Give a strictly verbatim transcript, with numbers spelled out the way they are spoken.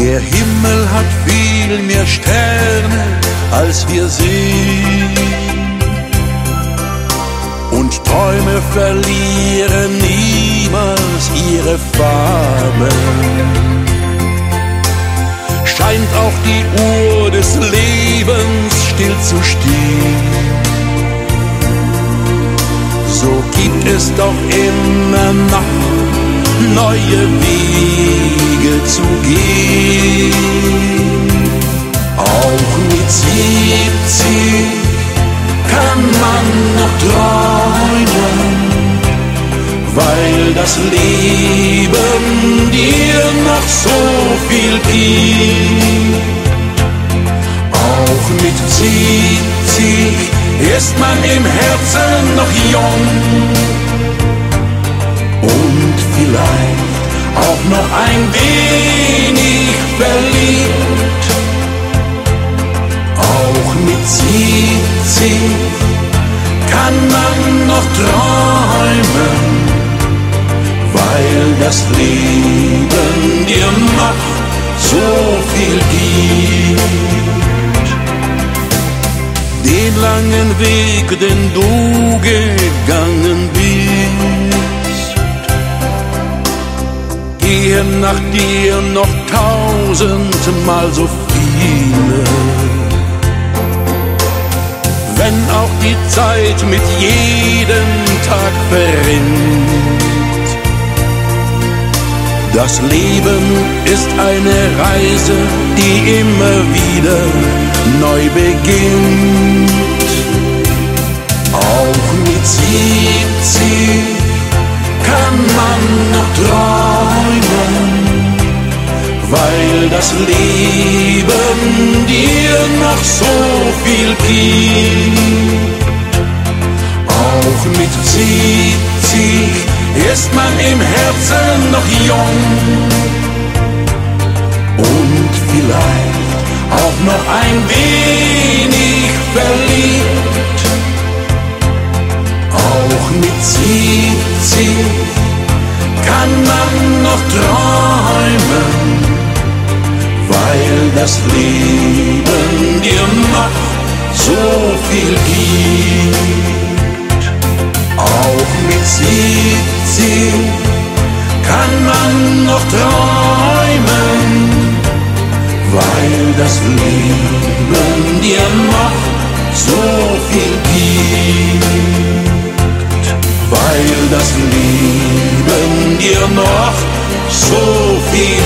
Der Himmel hat viel mehr Sterne, als wir sehen. Und Träume verlieren niemals ihre Farben. Scheint auch die Uhr des Lebens still zu stehen, so gibt es doch immer noch neue Wege zu gehen. Auch mit siebzig kann man noch träumen, weil das Leben dir noch so viel gibt. Auch mit siebzig ist man im Herzen noch jung und vielleicht auch noch ein wenig verliebt. Auch mit siebzig kann man noch träumen, weil das Leben dir noch so viel gibt. Den langen Weg, den du gegangen bist, gehen nach dir noch tausendmal so viele. Wenn auch die Zeit mit jedem Tag verrinnt, das Leben ist eine Reise, die immer wieder neu beginnt. Auch mit siebzig kann man noch träumen, weil das Leben dir noch so viel gibt. Auch mit siebzig ist man im Herzen noch jung und vielleicht auch noch ein wenig verliebt. Auch mit siebzig kann man noch träumen, weil das Leben dir noch so viel gibt. Auch mit siebzig kann man noch träumen, weil das Leben dir noch so viel gibt. Weil das Leben dir noch so viel